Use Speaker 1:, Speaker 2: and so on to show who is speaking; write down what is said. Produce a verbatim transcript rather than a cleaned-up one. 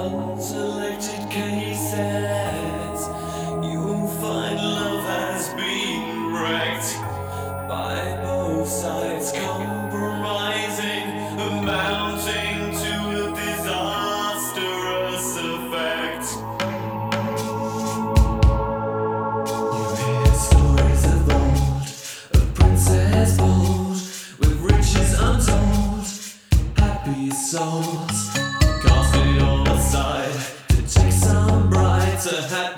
Speaker 1: Unselected cases, you will find love has been wrecked by both sides compromising, amounting to a disastrous effect. You hear stories of old, of princess bold, with riches untold, happy souls. Cast it all aside to take some brighter hat.